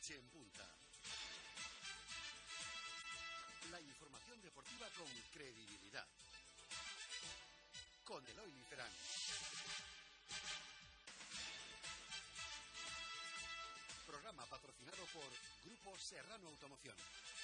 Elche en Punta. La información deportiva con credibilidad. Con Eloy Liferán. Programa patrocinado por Grupo Serrano Automoción.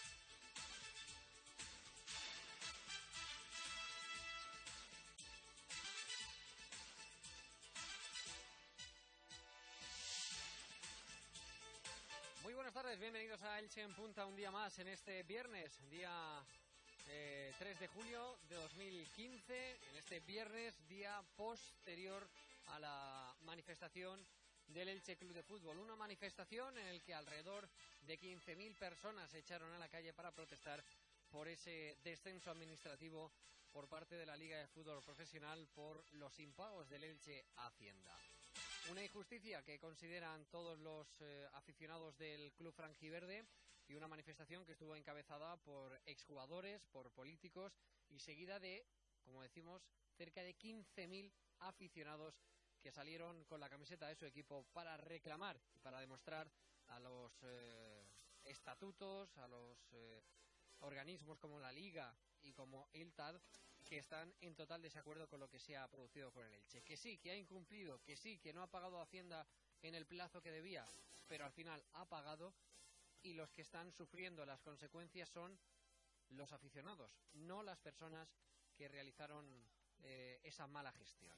Muy buenas tardes, bienvenidos a Elche en Punta un día más en este viernes, día 3 de julio de 2015, en este viernes, día posterior a la manifestación del Elche Club de Fútbol. Una manifestación en la que alrededor de 15.000 personas se echaron a la calle para protestar por ese descenso administrativo por parte de la Liga de Fútbol Profesional por los impagos del Elche a Hacienda. Una injusticia que consideran todos los aficionados del club franjiverde y una manifestación que estuvo encabezada por exjugadores, por políticos y seguida de, como decimos, cerca de 15.000 aficionados que salieron con la camiseta de su equipo para reclamar y para demostrar a los estatutos, a los organismos como la Liga y como el TAD que están en total desacuerdo con lo que se ha producido con el Elche. Que sí, que ha incumplido, que sí, que no ha pagado a Hacienda en el plazo que debía, pero al final ha pagado, y los que están sufriendo las consecuencias son los aficionados, no las personas que realizaron esa mala gestión.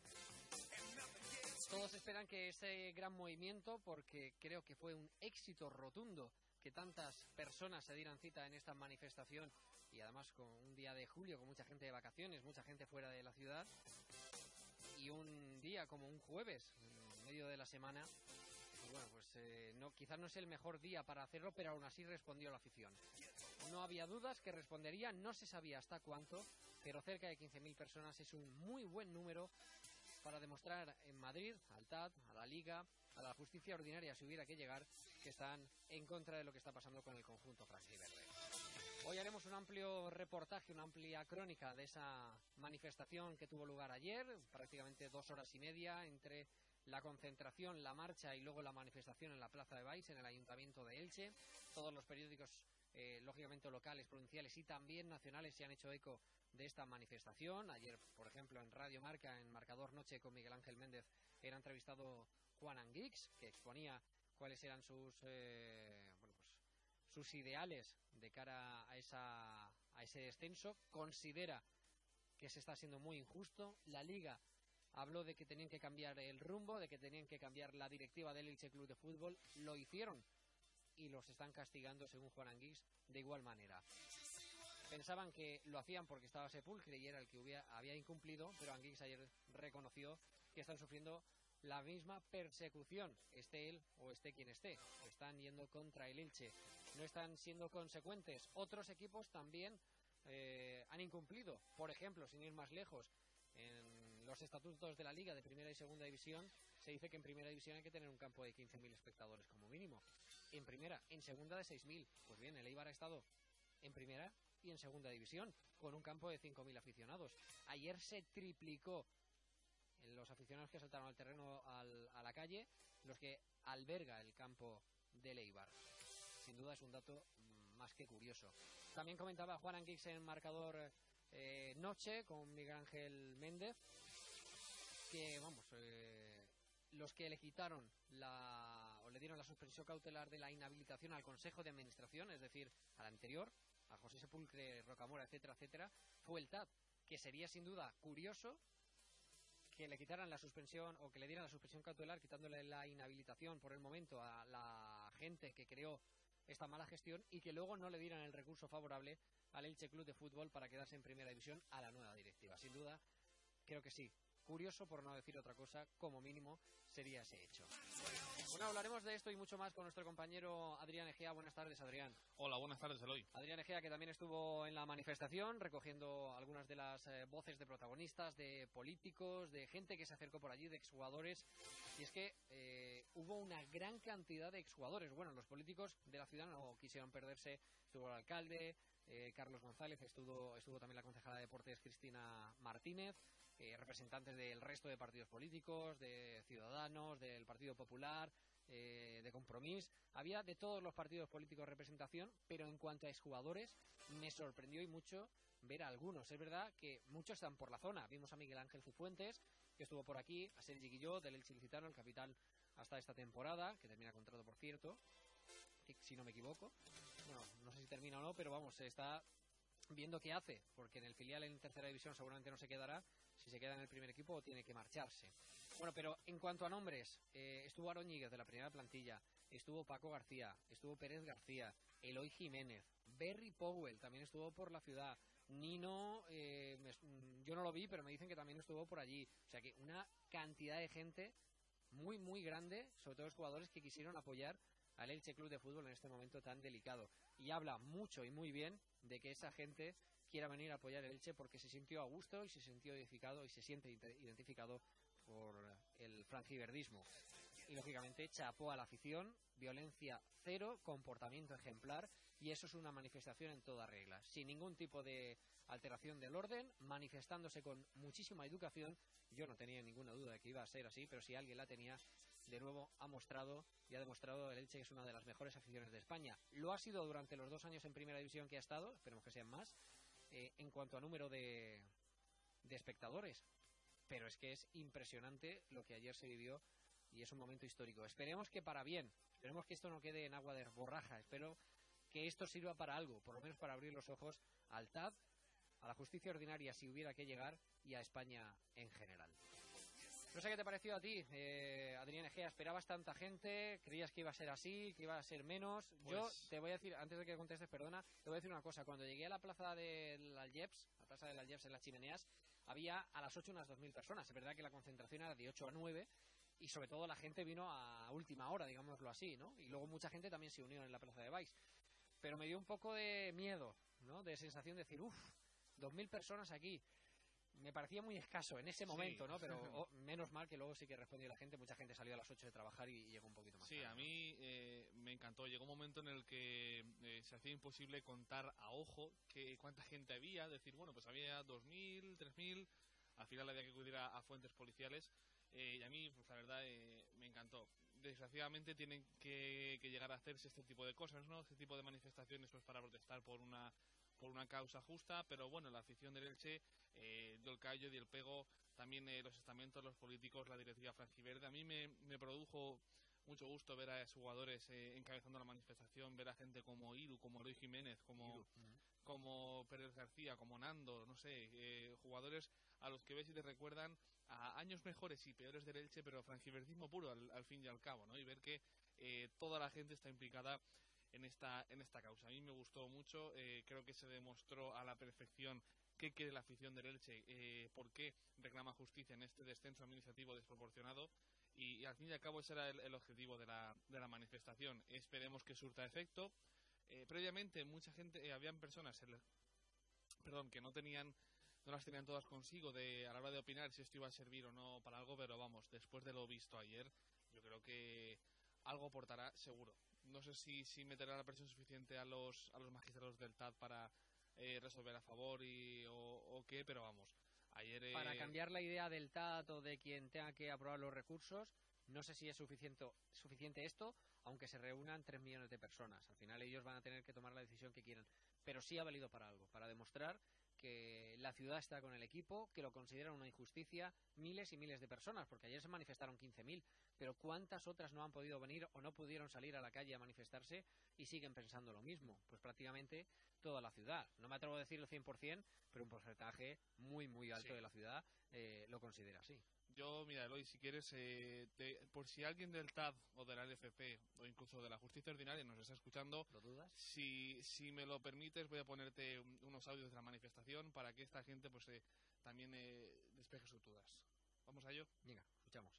Todos esperan que ese gran movimiento, porque creo que fue un éxito rotundo que tantas personas se dieran cita en esta manifestación, y además con un día de julio con mucha gente de vacaciones, mucha gente fuera de la ciudad, y un día como un jueves en medio de la semana, pues bueno, pues quizás no es el mejor día para hacerlo, pero aún así respondió la afición. No había dudas que respondería, no se sabía hasta cuánto, pero cerca de 15.000 personas es un muy buen número para demostrar en Madrid, al TAD, a la Liga, a la justicia ordinaria, si hubiera que llegar, que están en contra de lo que está pasando con el conjunto franjiverde. Hoy haremos un amplio reportaje, una amplia crónica de esa manifestación que tuvo lugar ayer, prácticamente 2 horas y media entre la concentración, la marcha y luego la manifestación en la Plaza de Baix, en el Ayuntamiento de Elche. Todos los periódicos, lógicamente locales, provinciales y también nacionales, se han hecho eco de esta manifestación. Ayer, por ejemplo, en Radio Marca, en Marcador Noche con Miguel Ángel Méndez, era entrevistado Juan Anguix, que exponía cuáles eran sus ideales de cara a ese descenso. Considera que se está siendo muy injusto. La Liga habló de que tenían que cambiar el rumbo, de que tenían que cambiar la directiva del Elche Club de Fútbol. Lo hicieron y los están castigando, según Juan Anguix, de igual manera. Pensaban que lo hacían porque estaba Sepulcre y era el que había incumplido, pero Anguix ayer reconoció que están sufriendo la misma persecución, esté él o esté quien esté. Están yendo contra el Elche, no están siendo consecuentes. Otros equipos también han incumplido. Por ejemplo, sin ir más lejos, en los estatutos de la Liga de Primera y Segunda División se dice que en Primera División hay que tener un campo de 15.000 espectadores como mínimo. En Primera, en Segunda de 6.000. Pues bien, el Eibar ha estado en Primera y en Segunda División con un campo de 5.000 aficionados. Ayer se triplicó los aficionados que saltaron al terreno, a la calle, los que alberga el campo del Eibar. Sin duda es un dato más que curioso. También comentaba Juan Anguix en Marcador Noche con Miguel Ángel Méndez que, los que le quitaron o le dieron la suspensión cautelar de la inhabilitación al Consejo de Administración, es decir, al anterior, a José Sepulcre, Rocamora, etcétera, etcétera, fue el TAD, que sería sin duda curioso que le quitaran la suspensión o que le dieran la suspensión cautelar quitándole la inhabilitación por el momento a la gente que creó esta mala gestión y que luego no le dieran el recurso favorable al Elche Club de Fútbol para quedarse en Primera División a la nueva directiva. Sin duda, creo que sí. Curioso, por no decir otra cosa, como mínimo sería ese hecho. Bueno, hablaremos de esto y mucho más con nuestro compañero Adrián Egea. Buenas tardes, Adrián. Hola, buenas tardes, Eloy. Adrián Egea, que también estuvo en la manifestación recogiendo algunas de las voces de protagonistas, de políticos, de gente que se acercó por allí, de exjugadores. Y es que hubo una gran cantidad de exjugadores. Bueno, los políticos de la ciudad no quisieron perderse. Estuvo el alcalde, Carlos González, estuvo también la concejala de Deportes Cristina Martínez, representantes del resto de partidos políticos, de Ciudadanos, del Partido Popular, de Compromís, había de todos los partidos políticos representación, pero en cuanto a exjugadores me sorprendió y mucho ver a algunos. Es verdad que muchos están por la zona. Vimos a Miguel Ángel Cifuentes, que estuvo por aquí, a Sergi Guilló, del Elche Ilicitano, el capitán hasta esta temporada, que termina contrato, por cierto, si no me equivoco. Bueno, no sé si termina o no, pero vamos, se está viendo qué hace, porque en el filial en tercera división seguramente no se quedará. Si se queda en el primer equipo tiene que marcharse. Bueno, pero en cuanto a nombres, estuvo Aaron Ñíguez de la primera plantilla, estuvo Paco García, estuvo Pérez García, Eloy Jiménez, Berry Powell también estuvo por la ciudad, Nino, yo no lo vi, pero me dicen que también estuvo por allí. O sea que una cantidad de gente muy, muy grande, sobre todo los jugadores que quisieron apoyar al Elche Club de Fútbol en este momento tan delicado. Y habla mucho y muy bien de que esa gente quiera venir a apoyar el Elche porque se sintió a gusto y se sintió identificado y se siente identificado por el franjiverdismo. Y lógicamente chapó a la afición, violencia cero, comportamiento ejemplar, y eso es una manifestación en toda regla, sin ningún tipo de alteración del orden, manifestándose con muchísima educación. Yo no tenía ninguna duda de que iba a ser así, pero si alguien la tenía, de nuevo ha mostrado y ha demostrado el Elche que es una de las mejores aficiones de España. Lo ha sido durante los 2 años en primera división que ha estado, esperemos que sean más, en cuanto a número de espectadores, pero es que es impresionante lo que ayer se vivió y es un momento histórico. Esperemos que para bien, esperemos que esto no quede en agua de borraja, espero que esto sirva para algo, por lo menos para abrir los ojos al TAD, a la justicia ordinaria si hubiera que llegar y a España en general. No sé qué te pareció a ti, Adrián Egea. ¿Esperabas tanta gente? ¿Creías que iba a ser así? ¿Que iba a ser menos? Pues... Yo te voy a decir, antes de que contestes, perdona, te voy a decir una cosa. Cuando llegué a la plaza del Algeps, la plaza del Algeps en las Chimeneas, había a las 8 unas 2.000 personas. Es verdad que la concentración era de 8 a 9 y sobre todo la gente vino a última hora, digámoslo así, ¿no? Y luego mucha gente también se unió en la plaza de Baix. Pero me dio un poco de miedo, ¿no? De sensación de decir, 2.000 personas aquí. Me parecía muy escaso en ese momento, ¿no? Pero menos mal que luego sí que respondió la gente. Mucha gente salió a las 8 de trabajar y llegó un poquito más tarde. Sí, a mí me encantó. Llegó un momento en el que se hacía imposible contar a ojo cuánta gente había. Decir, bueno, pues había 2.000, 3.000. Al final había que acudir a fuentes policiales. Y a mí, pues la verdad, me encantó. Desgraciadamente tienen que llegar a hacerse este tipo de cosas, ¿no? Este tipo de manifestaciones pues para protestar por una causa justa, pero bueno, la afición del Elche dio el callo, dio el pego, también los estamentos, los políticos, la directiva franjiverde. A mí me produjo mucho gusto ver a jugadores encabezando la manifestación, ver a gente como Iru, como Eloy Jiménez, como Pérez García, como Nando, no sé, jugadores a los que ves y te recuerdan a años mejores y peores del Elche, pero franjiverdismo puro al fin y al cabo, ¿no? Y ver que toda la gente está implicada en esta causa. A mí me gustó mucho, creo que se demostró a la perfección qué quiere la afición del Elche, por qué reclama justicia en este descenso administrativo desproporcionado y al fin y al cabo ese era el objetivo de la manifestación. Esperemos que surta efecto. Previamente mucha gente, habían personas que no las tenían todas consigo a la hora de opinar si esto iba a servir o no para algo, pero vamos, después de lo visto ayer, yo creo que algo aportará seguro. No sé si meterá la presión suficiente a los magistrados del TAD para resolver a favor o qué, pero vamos, ayer... Para cambiar la idea del TAD o de quien tenga que aprobar los recursos, no sé si es suficiente esto, aunque se reúnan 3 millones de personas. Al final ellos van a tener que tomar la decisión que quieran, pero sí ha valido para algo, para demostrar que la ciudad está con el equipo, que lo consideran una injusticia miles y miles de personas, porque ayer se manifestaron 15.000, pero ¿cuántas otras no han podido venir o no pudieron salir a la calle a manifestarse y siguen pensando lo mismo? Pues prácticamente toda la ciudad. No me atrevo a decir el 100%, pero un porcentaje muy, muy alto de la ciudad lo considera así. Yo, mira, Eloy, si quieres, por si alguien del TAD o de la LFP o incluso de la Justicia Ordinaria nos está escuchando, ¿Lo dudas? Si me lo permites, voy a ponerte unos audios de la manifestación para que esta gente pues también despeje sus dudas. ¿Vamos a ello? Venga, escuchamos.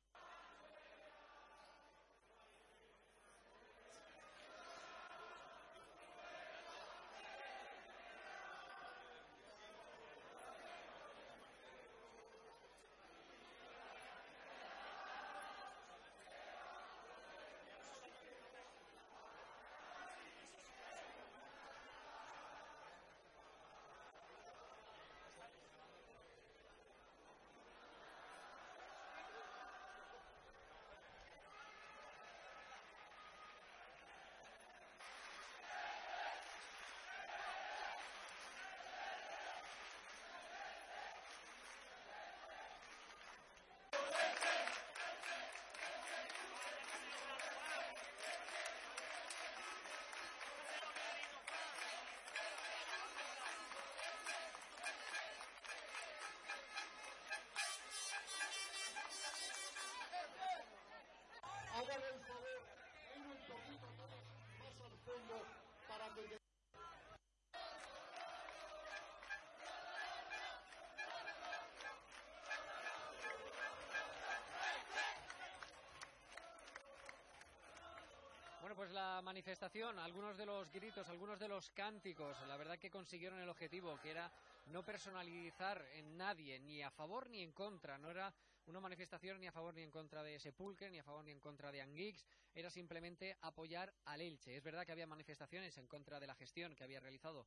Bueno, pues la manifestación, algunos de los gritos, algunos de los cánticos, la verdad que consiguieron el objetivo, que era no personalizar en nadie, ni a favor ni en contra. No era una manifestación ni a favor ni en contra de Sepulcre, ni a favor ni en contra de Anguix, era simplemente apoyar al Elche. Es verdad que había manifestaciones en contra de la gestión que había realizado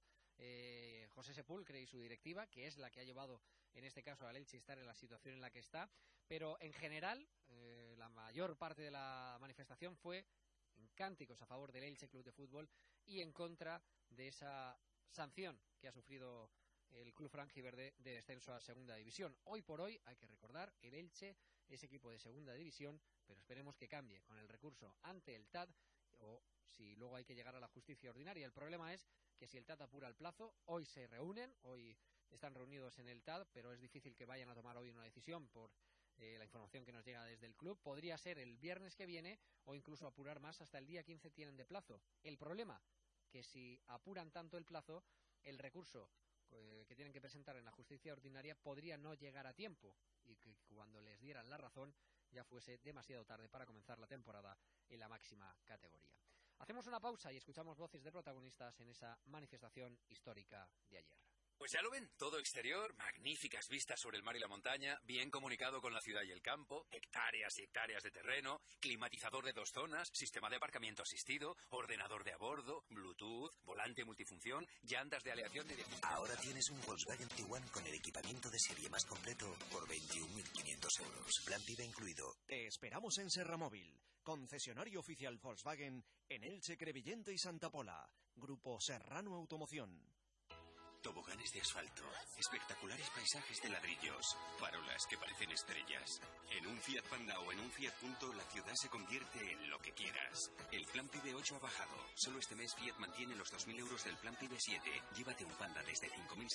José Sepulcre y su directiva, que es la que ha llevado en este caso al Elche a estar en la situación en la que está, pero en general la mayor parte de la manifestación fue en cánticos a favor del Elche Club de Fútbol y en contra de esa sanción que ha sufrido el club franjiverde de descenso a segunda división. Hoy por hoy, hay que recordar, el Elche es equipo de segunda división, pero esperemos que cambie con el recurso ante el TAD o si luego hay que llegar a la justicia ordinaria. El problema es que si el TAD apura el plazo, hoy se reúnen, hoy están reunidos en el TAD, pero es difícil que vayan a tomar hoy una decisión por la información que nos llega desde el club. Podría ser el viernes que viene o incluso apurar más, hasta el día 15 tienen de plazo. El problema, que si apuran tanto el plazo, el recurso que tienen que presentar en la justicia ordinaria podría no llegar a tiempo y que cuando les dieran la razón ya fuese demasiado tarde para comenzar la temporada en la máxima categoría. Hacemos una pausa y escuchamos voces de protagonistas en esa manifestación histórica de ayer. Pues ya lo ven, todo exterior, magníficas vistas sobre el mar y la montaña, bien comunicado con la ciudad y el campo, hectáreas y hectáreas de terreno, climatizador de 2 zonas, sistema de aparcamiento asistido, ordenador de a bordo, Bluetooth, volante multifunción, llantas de aleación de... Ahora tienes un Volkswagen Tiguan con el equipamiento de serie más completo por 21.500 euros. Plan PIB incluido. Te esperamos en Serramóvil, concesionario oficial Volkswagen en Elche, Crevillente y Santa Pola. Grupo Serrano Automoción. Toboganes de asfalto, espectaculares paisajes de ladrillos, farolas que parecen estrellas. En un Fiat Panda o en un Fiat Punto la ciudad se convierte en lo que quieras. El plan PIB 8 ha bajado. Solo este mes Fiat mantiene los 2.000 euros del plan PIB 7. Llévate un Panda desde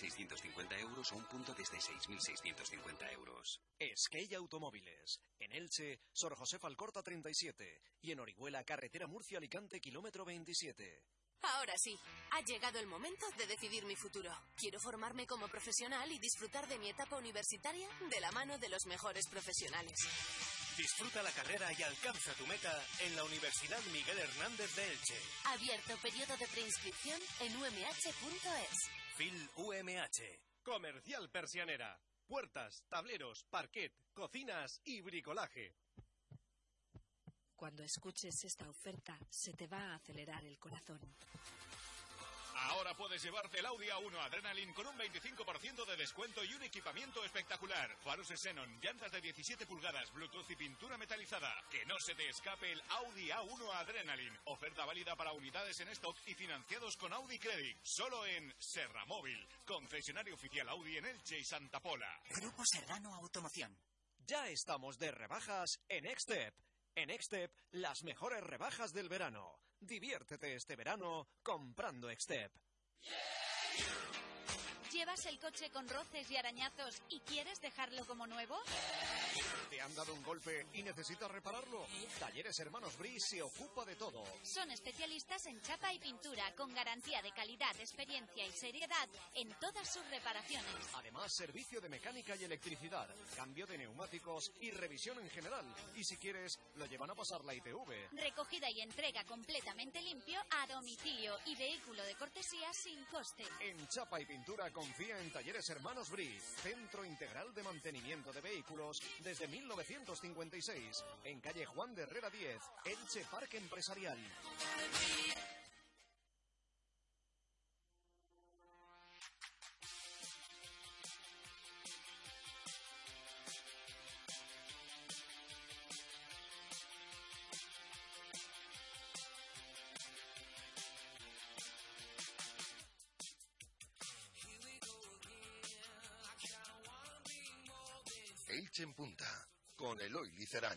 5.650 euros o un Punto desde 6.650 euros. Skate Automóviles. En Elche, Sor José Alcorta 37. Y en Orihuela, carretera Murcia-Alicante, kilómetro 27. Ahora sí, ha llegado el momento de decidir mi futuro. Quiero formarme como profesional y disfrutar de mi etapa universitaria de la mano de los mejores profesionales. Disfruta la carrera y alcanza tu meta en la Universidad Miguel Hernández de Elche. Abierto periodo de preinscripción en umh.es. FIL UMH. Comercial Persianera. Puertas, tableros, parquet, cocinas y bricolaje. Cuando escuches esta oferta, se te va a acelerar el corazón. Ahora puedes llevarte el Audi A1 Adrenaline con un 25% de descuento y un equipamiento espectacular. Faros Xenon, llantas de 17 pulgadas, Bluetooth y pintura metalizada. Que no se te escape el Audi A1 Adrenaline. Oferta válida para unidades en stock y financiados con Audi Credit. Solo en Serramóvil, concesionario oficial Audi en Elche y Santa Pola. Grupo Serrano Automoción. Ya estamos de rebajas en Extep. En Extep, las mejores rebajas del verano. Diviértete este verano comprando Extep. ¿Llevas el coche con roces y arañazos y quieres dejarlo como nuevo? ¿Te han dado un golpe y necesitas repararlo? Talleres Hermanos Bris se ocupa de todo. Son especialistas en chapa y pintura, con garantía de calidad, experiencia y seriedad en todas sus reparaciones. Además, servicio de mecánica y electricidad, cambio de neumáticos y revisión en general. Y si quieres, lo llevan a pasar la ITV. Recogida y entrega completamente limpio a domicilio y vehículo de cortesía sin coste. En chapa y pintura confía en Talleres Hermanos Bris, Centro Integral de Mantenimiento de Vehículos desde 1956, en calle Juan de Herrera 10, Elche Parque Empresarial. Elche en Punta, con Eloy Licerán.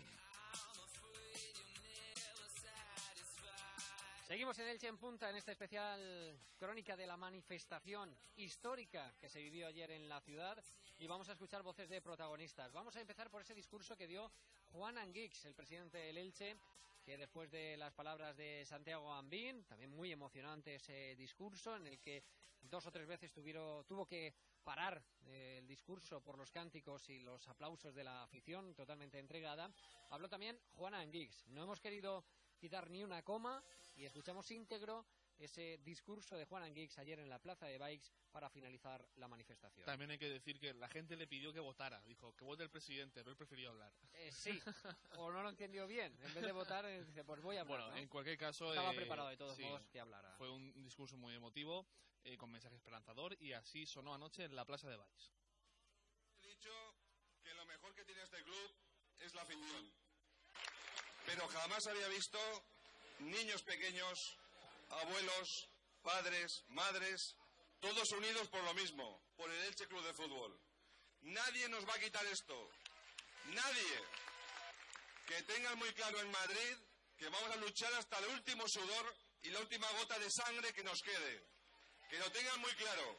Seguimos en Elche en Punta, en esta especial crónica de la manifestación histórica que se vivió ayer en la ciudad, y vamos a escuchar voces de protagonistas. Vamos a empezar por ese discurso que dio Juan Anguix, el presidente del Elche, que después de las palabras de Santiago Ambín, también muy emocionante ese discurso, en el que 2 o 3 veces tuvo que parar el discurso por los cánticos y los aplausos de la afición totalmente entregada. Habló también Juan Anguix. No hemos querido quitar ni una coma y escuchamos íntegro ese discurso de Juan Anguix ayer en la plaza de Baix para finalizar la manifestación. También hay que decir que la gente le pidió que votara, dijo que vote el presidente, pero él prefirió hablar. Sí, o no lo entendió bien, en vez de votar dice pues voy a hablar. Bueno, ¿no? En cualquier caso... Estaba preparado de todos sí, modos que hablara. Fue un discurso muy emotivo, con mensaje esperanzador, y así sonó anoche en la plaza de Baix. He dicho que lo mejor que tiene este club es la afición, pero jamás había visto niños pequeños, abuelos, padres, madres, todos unidos por lo mismo, por el Elche Club de Fútbol. Nadie nos va a quitar esto. Nadie. Que tengan muy claro en Madrid que vamos a luchar hasta el último sudor y la última gota de sangre que nos quede. Que lo tengan muy claro.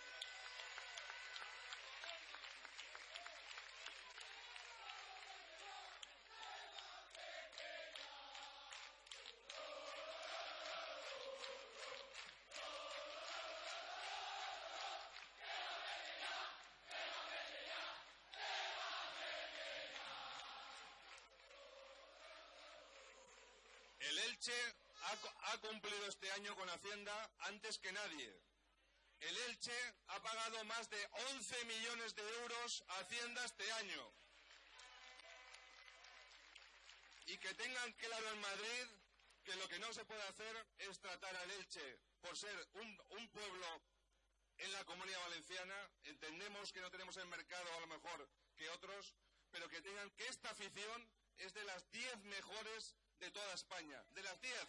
El Elche ha cumplido este año con Hacienda antes que nadie. El Elche ha pagado más de 11 millones de euros a Hacienda este año. Y que tengan claro en Madrid que lo que no se puede hacer es tratar al Elche por ser un pueblo en la Comunidad Valenciana. Entendemos que no tenemos el mercado a lo mejor que otros, pero que tengan que esta afición es de las 10 mejores de toda España, de las 10.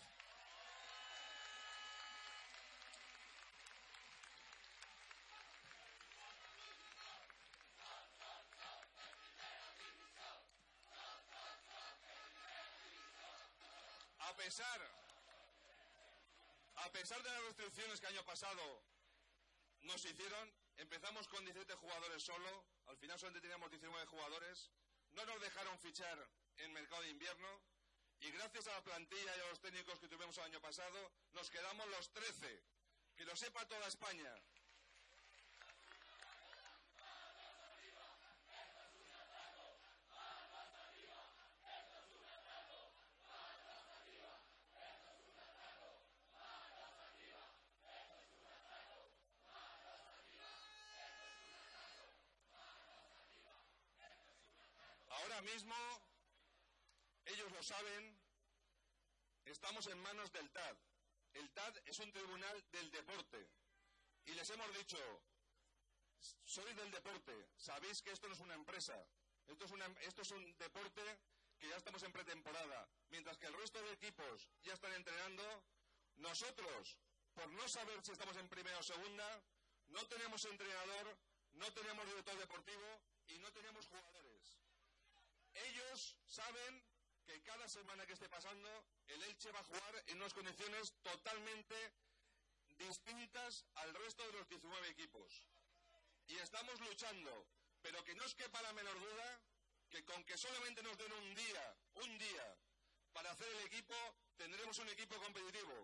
A pesar de las restricciones que el año pasado nos hicieron, empezamos con 17 jugadores solo, al final solamente teníamos 19 jugadores, no nos dejaron fichar en mercado de invierno, y gracias a la plantilla y a los técnicos que tuvimos el año pasado, nos quedamos los 13. Que lo sepa toda España. Ahora mismo, ellos lo saben, estamos en manos del TAD. El TAD es un tribunal del deporte. Y les hemos dicho, sois del deporte, sabéis que esto no es una empresa. Esto es un deporte que ya estamos en pretemporada. Mientras que el resto de equipos ya están entrenando, nosotros, por no saber si estamos en primera o segunda, no tenemos entrenador, no tenemos director deportivo y no tenemos jugadores. Ellos saben que cada semana que esté pasando, el Elche va a jugar en unas condiciones totalmente distintas al resto de los 19 equipos. Y estamos luchando, pero que no os quepa la menor duda que con que solamente nos den un día para hacer el equipo, tendremos un equipo competitivo.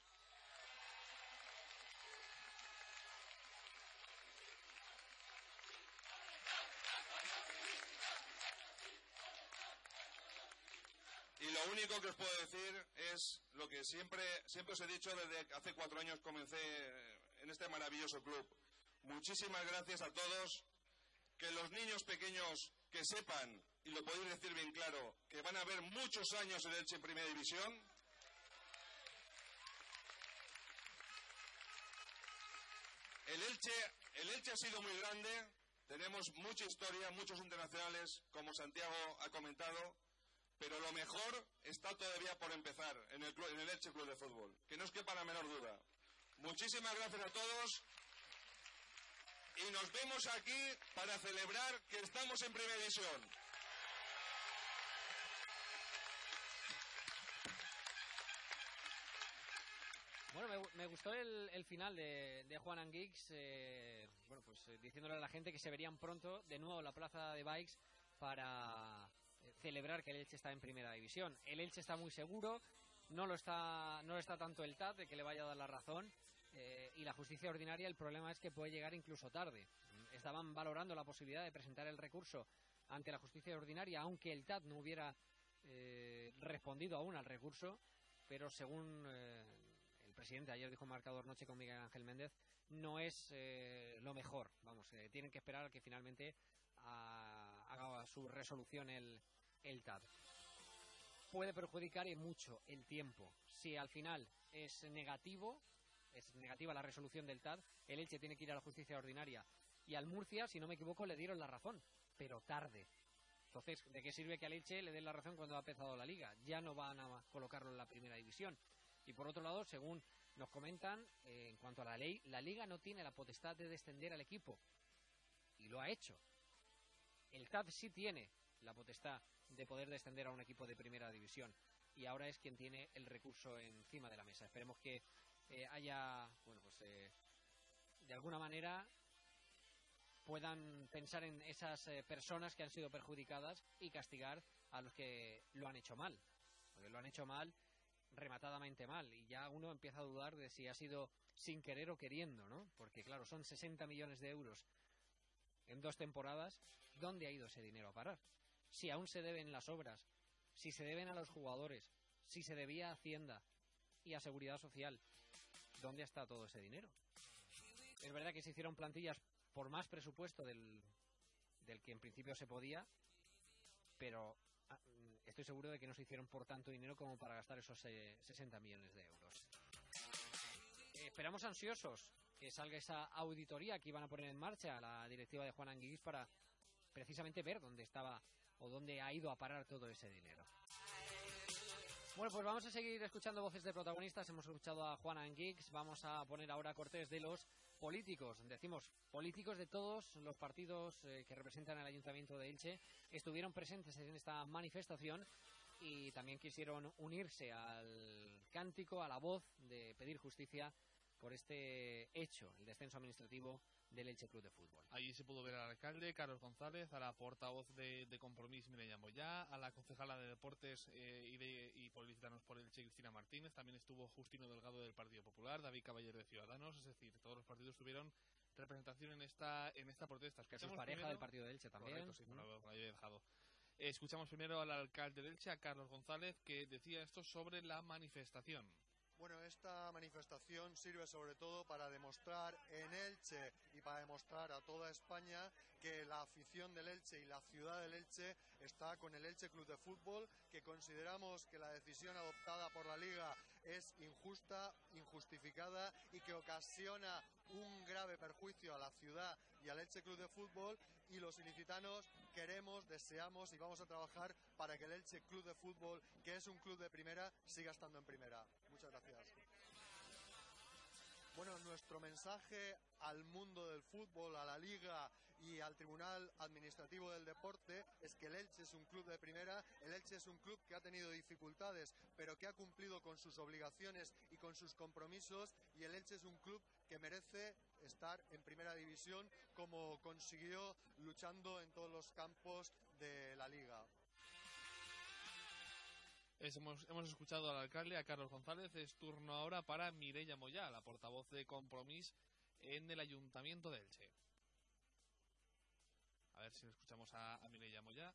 Y lo único que os puedo decir es lo que siempre os he dicho desde hace 4 años comencé en este maravilloso club. Muchísimas gracias a todos. Que los niños pequeños que sepan, y lo podéis decir bien claro, que van a haber muchos años en Elche en Primera División. El Elche ha sido muy grande. Tenemos mucha historia, muchos internacionales, como Santiago ha comentado. Pero lo mejor está todavía por empezar en el Elche Club de Fútbol. Que no os quepa la menor duda. Muchísimas gracias a todos. Y nos vemos aquí para celebrar que estamos en Primera División. Bueno, me gustó el final de Juan Anguix, diciéndole a la gente que se verían pronto de nuevo en la plaza de Baix para celebrar que el Elche está en Primera División. El Elche está muy seguro, no lo está tanto el TAD de que le vaya a dar la razón, y la justicia ordinaria, el problema es que puede llegar incluso tarde. Estaban valorando la posibilidad de presentar el recurso ante la justicia ordinaria, aunque el TAD no hubiera respondido aún al recurso, pero según el presidente, ayer dijo Marcador Noche con Miguel Ángel Méndez, no es lo mejor. Vamos, tienen que esperar a que finalmente haga su resolución el TAD. Puede perjudicar y mucho el tiempo. Si al final es negativa la resolución del TAD, el Elche tiene que ir a la justicia ordinaria. Y al Murcia, si no me equivoco, le dieron la razón, pero tarde. Entonces, ¿de qué sirve que al Elche le den la razón cuando ha empezado la Liga? Ya no van a colocarlo en la primera división. Y por otro lado, según nos comentan, en cuanto a la ley, la Liga no tiene la potestad de descender al equipo. Y lo ha hecho. El TAD sí tiene la potestad de poder descender a un equipo de primera división. Y ahora es quien tiene el recurso encima de la mesa. Esperemos que haya, de alguna manera puedan pensar en esas personas que han sido perjudicadas y castigar a los que lo han hecho mal. Porque lo han hecho mal, rematadamente mal. Y ya uno empieza a dudar de si ha sido sin querer o queriendo, ¿no? Porque claro, son 60 millones de euros en 2 temporadas. ¿Dónde ha ido ese dinero a parar? Si aún se deben las obras, si se deben a los jugadores, si se debía a Hacienda y a Seguridad Social, ¿dónde está todo ese dinero? Es verdad que se hicieron plantillas por más presupuesto del que en principio se podía, pero estoy seguro de que no se hicieron por tanto dinero como para gastar esos 60 millones de euros. Esperamos ansiosos que salga esa auditoría que iban a poner en marcha la directiva de Juan Anguís para precisamente ver dónde estaba o dónde ha ido a parar todo ese dinero. Bueno, pues vamos a seguir escuchando voces de protagonistas. Hemos escuchado a Juan Anguix, vamos a poner ahora cortes de los políticos. Decimos, políticos de todos los partidos que representan al Ayuntamiento de Elche estuvieron presentes en esta manifestación y también quisieron unirse al cántico, a la voz de pedir justicia por este hecho, el descenso administrativo del Elche Club de Fútbol. Allí se pudo ver al alcalde Carlos González, a la portavoz de Compromís Mireia Moyá, a la concejala de Deportes y Políticos por Elche Cristina Martínez, también estuvo Justino Delgado del Partido Popular, David Caballero de Ciudadanos, es decir, todos los partidos tuvieron representación en esta protesta. Jesús Pareja del Partido de Elche también. Correcto, sí, lo había dejado. Escuchamos primero al alcalde de Elche, a Carlos González, que decía esto sobre la manifestación. Bueno, esta manifestación sirve sobre todo para demostrar en Elche y para demostrar a toda España que la afición del Elche y la ciudad del Elche está con el Elche Club de Fútbol, que consideramos que la decisión adoptada por la Liga es injusta, injustificada y que ocasiona un grave perjuicio a la ciudad y al Elche Club de Fútbol, y los ilicitanos queremos, deseamos y vamos a trabajar para que el Elche Club de Fútbol, que es un club de primera, siga estando en primera. Muchas gracias. Bueno, nuestro mensaje al mundo del fútbol, a la Liga y al Tribunal Administrativo del Deporte es que el Elche es un club de primera, el Elche es un club que ha tenido dificultades, pero que ha cumplido con sus obligaciones y con sus compromisos, y el Elche es un club que merece estar en primera división, como consiguió luchando en todos los campos de la Liga. Hemos escuchado al alcalde, a Carlos González. Es turno ahora para Mireia Moyá, la portavoz de Compromís en el Ayuntamiento de Elche. A ver si escuchamos a Mireia Moyá.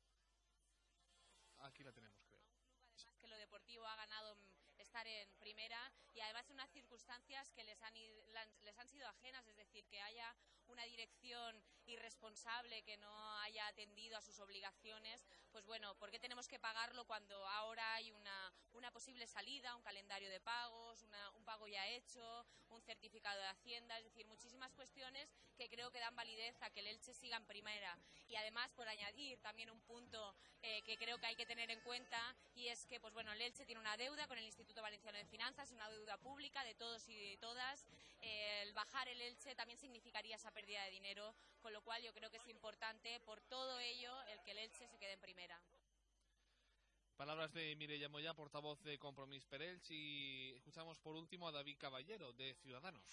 Aquí la tenemos, creo. Además que lo deportivo ha ganado estar en primera, y además en unas circunstancias que les han sido ajenas, es decir, que haya una dirección irresponsable que no haya atendido a sus obligaciones. Pues bueno, ¿por qué tenemos que pagarlo cuando ahora hay una posible salida, un calendario de pagos, un pago ya hecho, un certificado de Hacienda? Es decir, muchísimas cuestiones que creo que dan validez a que el Elche siga en primera. Y además, por añadir también un punto que creo que hay que tener en cuenta, y es que pues bueno, el Elche tiene una deuda con el Instituto Valenciano de Finanzas, una deuda pública de todos y de todas. El bajar el Elche también significaría esa pérdida de dinero, con lo cual yo creo que es importante por todo ello el que el Elche se quede en primera. Palabras de Mireia Moyá, portavoz de Compromís per Elche, y escuchamos por último a David Caballero de Ciudadanos.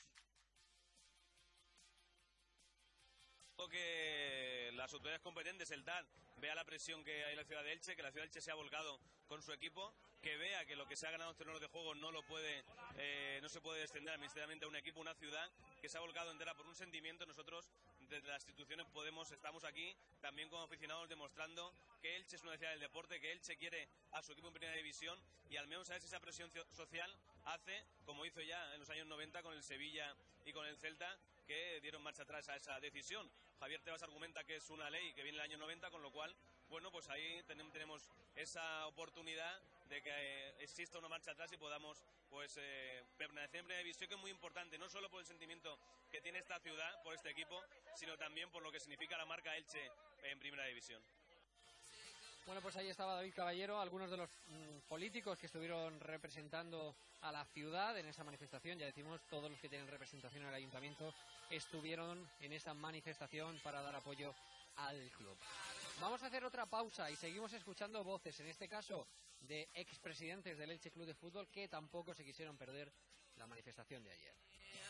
Que las autoridades competentes, el TAD, vea la presión que hay en la ciudad de Elche, que la ciudad de Elche se ha volcado con su equipo, que vea que lo que se ha ganado en terrenos de juego no se puede descender administrativamente a un equipo, una ciudad que se ha volcado entera por un sentimiento. Nosotros desde las instituciones estamos aquí también como aficionados demostrando que Elche es una ciudad del deporte, que Elche quiere a su equipo en primera división y al menos a ver si esa presión social hace, como hizo ya en los años 90 con el Sevilla y con el Celta, que dieron marcha atrás a esa decisión. Javier Tebas argumenta que es una ley que viene del año 90, con lo cual, bueno, pues ahí tenemos esa oportunidad de que exista una marcha atrás y podamos pues permanecer en primera división, que es muy importante, no solo por el sentimiento que tiene esta ciudad por este equipo, sino también por lo que significa la marca Elche en primera división. Bueno, pues ahí estaba David Caballero, algunos de los políticos que estuvieron representando a la ciudad en esa manifestación. Ya decimos, todos los que tienen representación en el ayuntamiento estuvieron en esa manifestación para dar apoyo al club. Vamos a hacer otra pausa y seguimos escuchando voces, en este caso de expresidentes del Elche Club de Fútbol, que tampoco se quisieron perder la manifestación de ayer.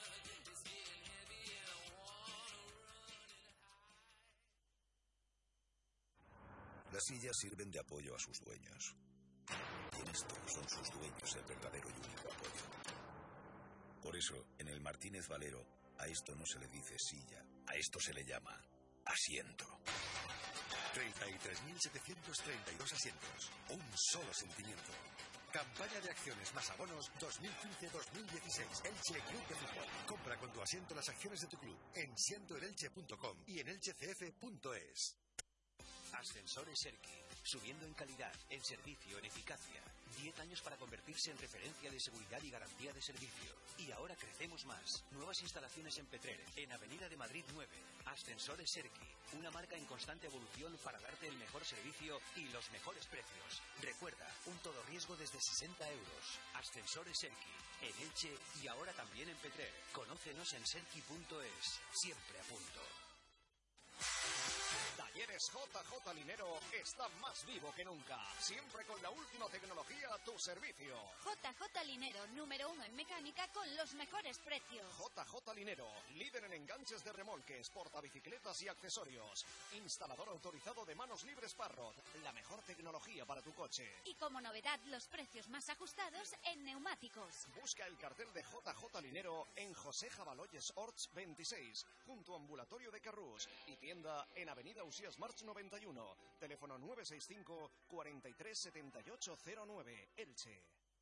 Las sillas sirven de apoyo a sus dueños. Y en esto son sus dueños el verdadero y único apoyo. Por eso, en el Martínez Valero, a esto no se le dice silla, a esto se le llama asiento. 33.732 asientos. Un solo sentimiento. Campaña de acciones más abonos 2015-2016. Elche Club de Fútbol. Compra con tu asiento las acciones de tu club en sientoenelche.com y en elchecf.es. Ascensores Serki, subiendo en calidad, en servicio, en eficacia. 10 años para convertirse en referencia de seguridad y garantía de servicio. Y ahora crecemos más. Nuevas instalaciones en Petrer, en Avenida de Madrid 9. Ascensores Serki, una marca en constante evolución para darte el mejor servicio y los mejores precios. Recuerda, un todo riesgo desde 60 euros. Ascensores Serki, en Elche y ahora también en Petrer. Conócenos en serki.es. Siempre a punto. Talleres JJ Linero está más vivo que nunca. Siempre con la última tecnología a tu servicio. JJ Linero, número 1 en mecánica con los mejores precios. JJ Linero, líder en enganches de remolques, portabicicletas y accesorios. Instalador autorizado de manos libres Parrot. La mejor tecnología para tu coche. Y como novedad, los precios más ajustados en neumáticos. Busca el cartel de JJ Linero en José Jabaloyes Orts 26, junto a Ambulatorio de Carrús, y tienda en Avenida Usías March 91, teléfono 965 43 7809, Elche.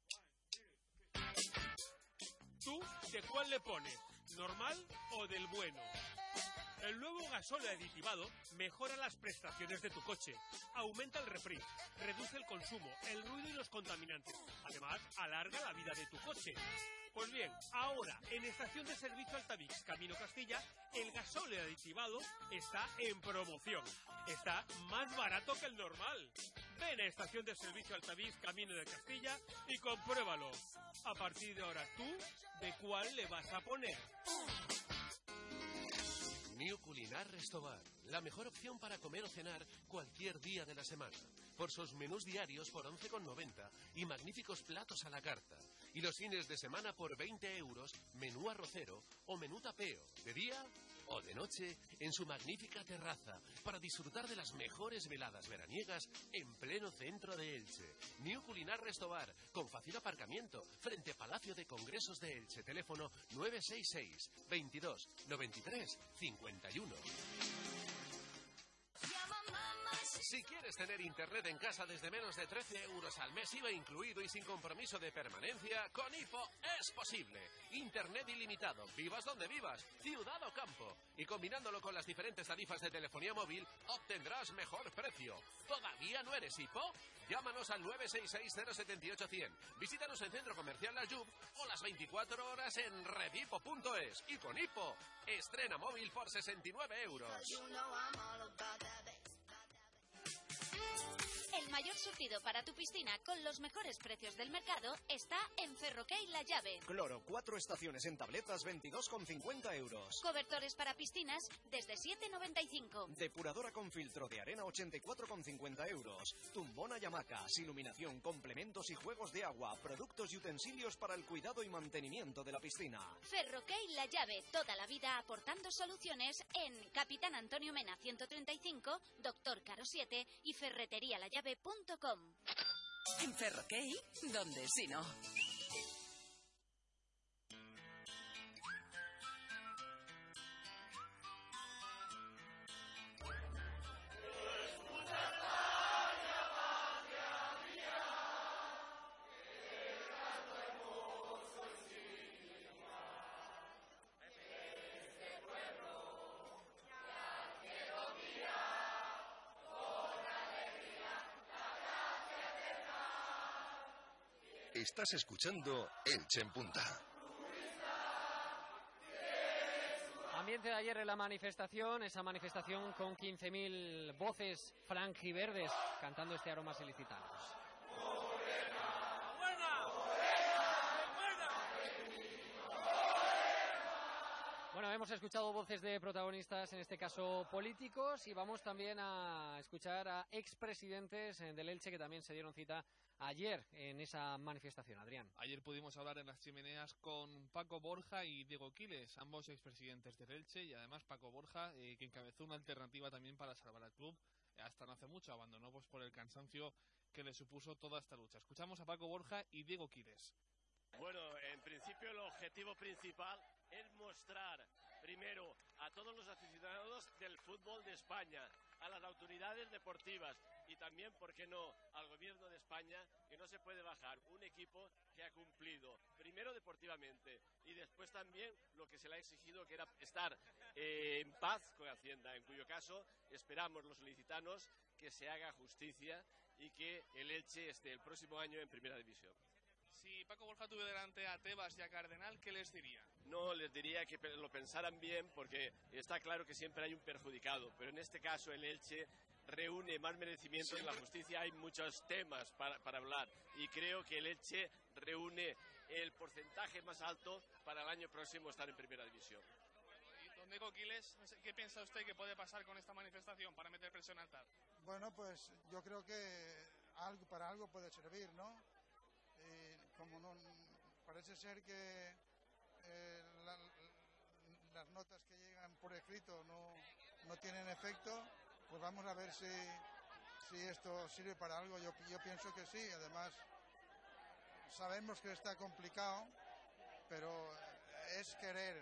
¿Tú de cuál le pones? ¿Normal o del bueno? El nuevo gasóleo aditivado mejora las prestaciones de tu coche, aumenta el refriz, reduce el consumo, el ruido y los contaminantes. Además, alarga la vida de tu coche. Pues bien, ahora, en Estación de Servicio Altavix, Camino Castilla, el gasóleo aditivado está en promoción. Está más barato que el normal. Ven a Estación de Servicio Altavix, Camino de Castilla y compruébalo. A partir de ahora, ¿tú de cuál le vas a poner? New Culinar Restobar, la mejor opción para comer o cenar cualquier día de la semana. Por sus menús diarios por 11,90 y magníficos platos a la carta. Y los fines de semana por 20 euros, menú arrocero o menú tapeo, de día o de noche, en su magnífica terraza, para disfrutar de las mejores veladas veraniegas en pleno centro de Elche. New Culinar Restobar, con fácil aparcamiento, frente a Palacio de Congresos de Elche. Teléfono 966 22 93 51. Si quieres tener internet en casa desde menos de 13 euros al mes, IVA incluido y sin compromiso de permanencia, con Hipo es posible. Internet ilimitado, vivas donde vivas, ciudad o campo. Y combinándolo con las diferentes tarifas de telefonía móvil, obtendrás mejor precio. ¿Todavía no eres Hipo? Llámanos al 966-078-100. Visítanos en Centro Comercial La Jub o las 24 horas en redhipo.es. Y con Hipo, estrena móvil por 69 euros. El mayor surtido para tu piscina con los mejores precios del mercado está en Ferroquey La Llave. Cloro, 4 estaciones en tabletas, 22,50 euros. Cobertores para piscinas desde 7,95. Depuradora con filtro de arena, 84,50 euros. Tumbona y hamacas, iluminación, complementos y juegos de agua, productos y utensilios para el cuidado y mantenimiento de la piscina. Ferroquey La Llave, toda la vida aportando soluciones en Capitán Antonio Mena 135, Doctor Caro 7 y ferreterialallave.com. En Ferroquey, ¿dónde si no? Estás escuchando Elche en Punta. Ambiente de ayer en la manifestación, esa manifestación con 15.000 voces franjiverdes cantando este Aromas Ilicitanos. Bueno, hemos escuchado voces de protagonistas, en este caso políticos, y vamos también a escuchar a expresidentes del Elche que también se dieron cita ayer en esa manifestación. Adrián. Ayer pudimos hablar en las chimeneas con Paco Borja y Diego Quiles, ambos expresidentes del Elche, y además Paco Borja, que encabezó una alternativa también para salvar al club. Hasta no hace mucho abandonó pues por el cansancio que le supuso toda esta lucha. Escuchamos a Paco Borja y Diego Quiles. Bueno, en principio el objetivo principal es mostrar primero a todos los aficionados del fútbol de España, a las autoridades deportivas y también, ¿por qué no?, al gobierno de España, que no se puede bajar un equipo que ha cumplido primero deportivamente y después también lo que se le ha exigido, que era estar en paz con Hacienda, en cuyo caso esperamos los ilicitanos que se haga justicia y que el Elche esté el próximo año en primera división. Si Paco Borja tuviera delante a Tebas y a Cardenal, ¿qué les diría? No, les diría que lo pensaran bien, porque está claro que siempre hay un perjudicado, pero en este caso el Elche reúne más merecimientos. En la justicia hay muchos temas para hablar y creo que el Elche reúne el porcentaje más alto para el año próximo estar en primera división. Y don Diego Quiles, ¿qué piensa usted que puede pasar con esta manifestación para meter presión al TAD? Bueno, pues yo creo que para algo puede servir, ¿no? Como no parece ser que las notas que llegan por escrito no tienen efecto, pues vamos a ver si esto sirve para algo. Yo pienso que sí. Además, sabemos que está complicado, pero es querer.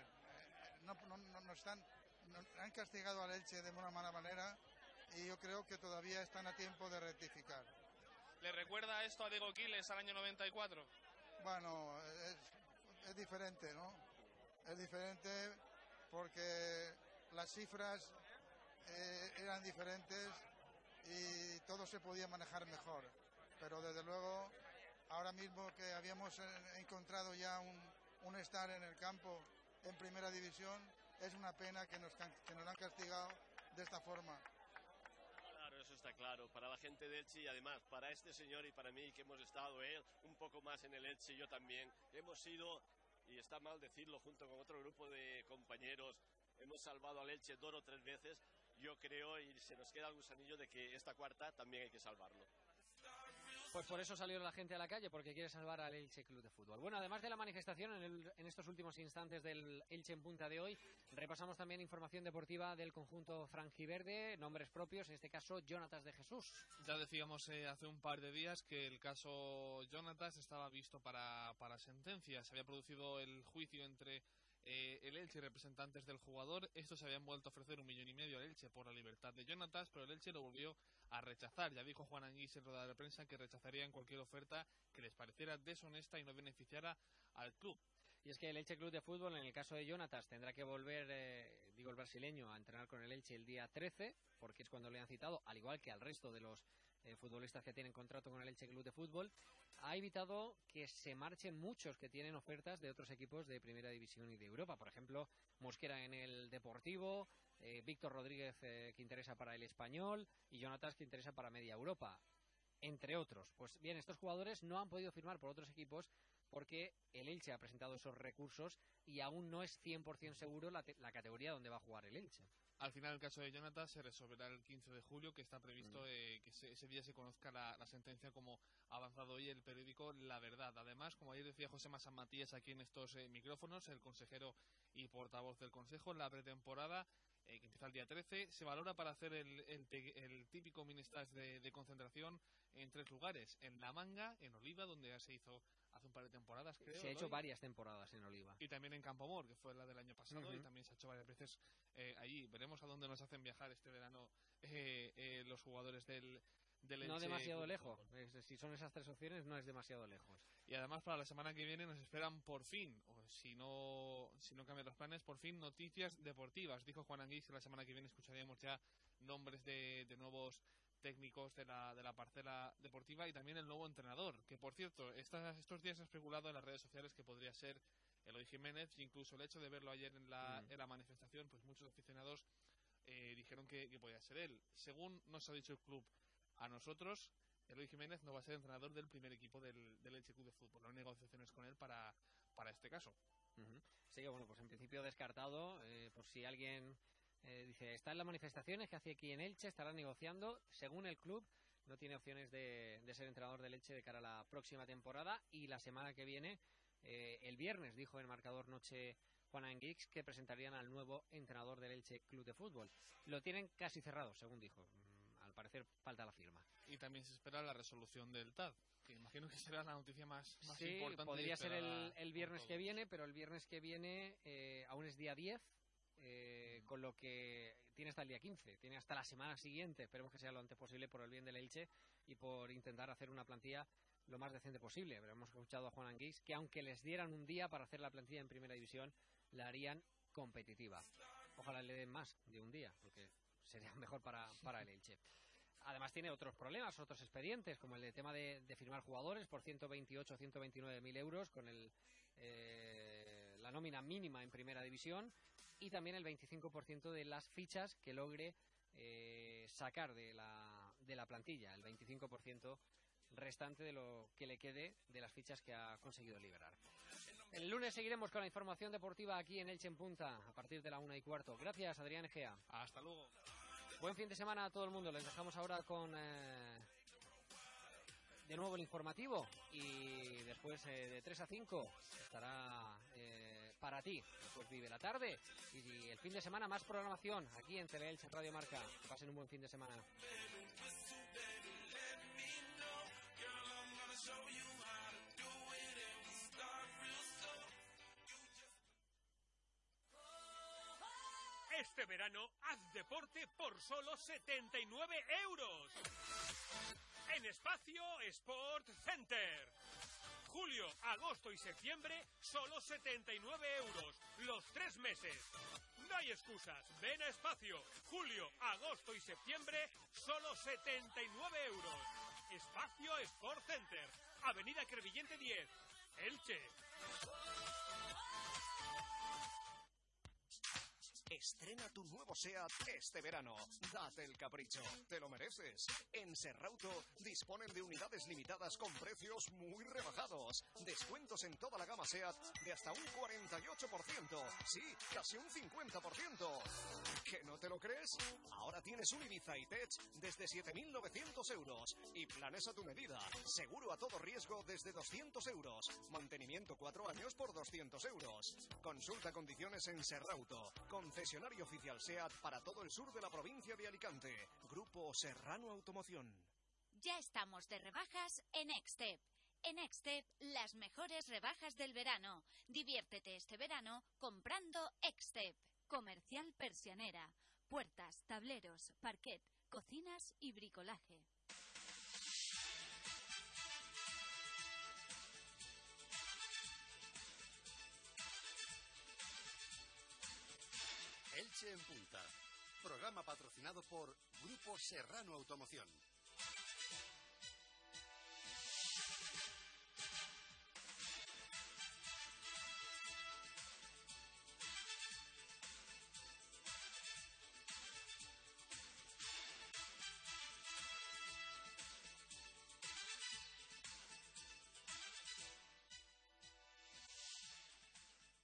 Han castigado al Elche de una mala manera y yo creo que todavía están a tiempo de rectificar. ¿Le recuerda esto a Diego Quiles al año 94? Bueno, es diferente, ¿no? Es diferente porque las cifras eran diferentes y todo se podía manejar mejor. Pero desde luego, ahora mismo que habíamos encontrado ya un estar en el campo en primera división, es una pena que nos han castigado de esta forma. Está claro, para la gente de Elche y además para este señor y para mí, que hemos estado él un poco más en el Elche y yo también, hemos sido, y está mal decirlo, junto con otro grupo de compañeros, hemos salvado al Elche 2 o 3 veces. Yo creo, y se nos queda el gusanillo de que esta cuarta también hay que salvarlo. Pues por eso salió la gente a la calle, porque quiere salvar al Elche Club de Fútbol. Bueno, además de la manifestación, en estos últimos instantes del Elche en Punta de hoy, repasamos también información deportiva del conjunto franjiverde, nombres propios, en este caso Jonatas de Jesús. Ya decíamos hace un par de días que el caso Jonatas estaba visto para sentencia. Se había producido el juicio entre el Elche y representantes del jugador. Estos se habían vuelto a ofrecer 1,5 millones al Elche por la libertad de Jonatas, pero el Elche lo volvió a rechazar. Ya dijo Juan Anguís en rueda de prensa que rechazarían cualquier oferta que les pareciera deshonesta y no beneficiara al club. Y es que el Elche Club de Fútbol, en el caso de Jonatas, tendrá que volver, el brasileño, a entrenar con el Elche el día 13, porque es cuando le han citado, al igual que al resto de los futbolistas que tienen contrato con el Elche Club de Fútbol. Ha evitado que se marchen muchos que tienen ofertas de otros equipos de Primera División y de Europa. Por ejemplo, Mosquera en el Deportivo, Víctor Rodríguez que interesa para el Español y Jonatas que interesa para Media Europa, entre otros. Pues bien, estos jugadores no han podido firmar por otros equipos porque el Elche ha presentado esos recursos y aún no es 100% seguro la categoría donde va a jugar el Elche. Al final, el caso de Jonatas se resolverá el 15 de julio, que está previsto que ese día se conozca la sentencia, como ha avanzado hoy el periódico La Verdad. Además, como ayer decía José San Matías aquí en estos micrófonos, el consejero y portavoz del Consejo, en la pretemporada, que empieza el día 13, se valora para hacer el típico mini-stage de concentración en 3 lugares: en La Manga, en Oliva, donde ya se hizo hace un par de temporadas, creo. Se ha hecho varias temporadas en Oliva. Y también en Campomor, que fue la del año pasado, y también se ha hecho varias veces allí. Veremos a dónde nos hacen viajar este verano los jugadores del Elche. No demasiado lejos. Si son esas 3 opciones, no es demasiado lejos. Y además, para la semana que viene nos esperan por fin, o si no cambian los planes, por fin noticias deportivas. Dijo Juan Anguís que la semana que viene escucharíamos ya nombres de nuevos técnicos de la parcela deportiva y también el nuevo entrenador, que por cierto, estos días se ha especulado en las redes sociales que podría ser Eloy Jiménez, e incluso el hecho de verlo ayer en la manifestación, pues muchos aficionados dijeron que podía ser él. Según nos ha dicho el club a nosotros, Eloy Jiménez no va a ser entrenador del primer equipo del Elche Club de Fútbol. No hay negociaciones con él para este caso. Sí, bueno, pues en principio descartado, por si alguien dice, está en las manifestaciones que hace aquí en Elche, estará negociando. Según el club, no tiene opciones de ser entrenador del Elche de cara a la próxima temporada, y la semana que viene, el viernes, dijo en Marcador Noche Juan Anguix, que presentarían al nuevo entrenador del Elche Club de Fútbol. Lo tienen casi cerrado, según dijo. Al parecer falta la firma. Y también se espera la resolución del TAD, que imagino que será la noticia más importante. Sí, podría ser el viernes que viene, pero el viernes que viene aún es día 10, con lo que tiene hasta el día 15, tiene hasta la semana siguiente. Esperemos que sea lo antes posible por el bien del Elche y por intentar hacer una plantilla lo más decente posible. Pero hemos escuchado a Juan Anguix que aunque les dieran un día para hacer la plantilla en primera división, la harían competitiva. Ojalá le den más de un día, porque sería mejor para el Elche. Además tiene otros problemas, otros expedientes, como el tema de firmar jugadores por 128 o 129.000 euros con la nómina mínima en primera división, y también el 25% de las fichas que logre sacar de la plantilla, el 25% restante de lo que le quede de las fichas que ha conseguido liberar. El lunes seguiremos con la información deportiva aquí en Elche en Punta a partir de la 1:15. Gracias, Adrián Egea. Hasta luego. Buen fin de semana a todo el mundo. Les dejamos ahora con de nuevo el informativo, y después de 3 a 5 estará para ti. Después vive la tarde y el fin de semana más programación aquí en Teleelche Radio Marca. Que pasen un buen fin de semana. Este verano haz deporte por solo 79 euros. En Espacio Sport Center. Julio, agosto y septiembre, solo 79 euros. Los 3 meses. No hay excusas. Ven a Espacio. Julio, agosto y septiembre, solo 79 euros. Espacio Sport Center. Avenida Crevillente 10. Elche. Estrena tu nuevo SEAT este verano. Date el capricho, te lo mereces. En Serrauto disponen de unidades limitadas con precios muy rebajados. Descuentos en toda la gama SEAT de hasta un 48%. Sí, casi un 50%. ¿Que no te lo crees? Ahora tienes un Ibiza E-Tech desde 7.900 euros. Y planes a tu medida. Seguro a todo riesgo desde 200 euros. Mantenimiento 4 años por 200 euros. Consulta condiciones en Serrauto. Concesionario oficial SEAT para todo el sur de la provincia de Alicante. Grupo Serrano Automoción. Ya estamos de rebajas en Extep. En Extep, las mejores rebajas del verano. Diviértete este verano comprando Extep. Comercial Persianera. Puertas, tableros, parquet, cocinas y bricolaje. Elche en Punta. Programa patrocinado por Grupo Serrano Automoción.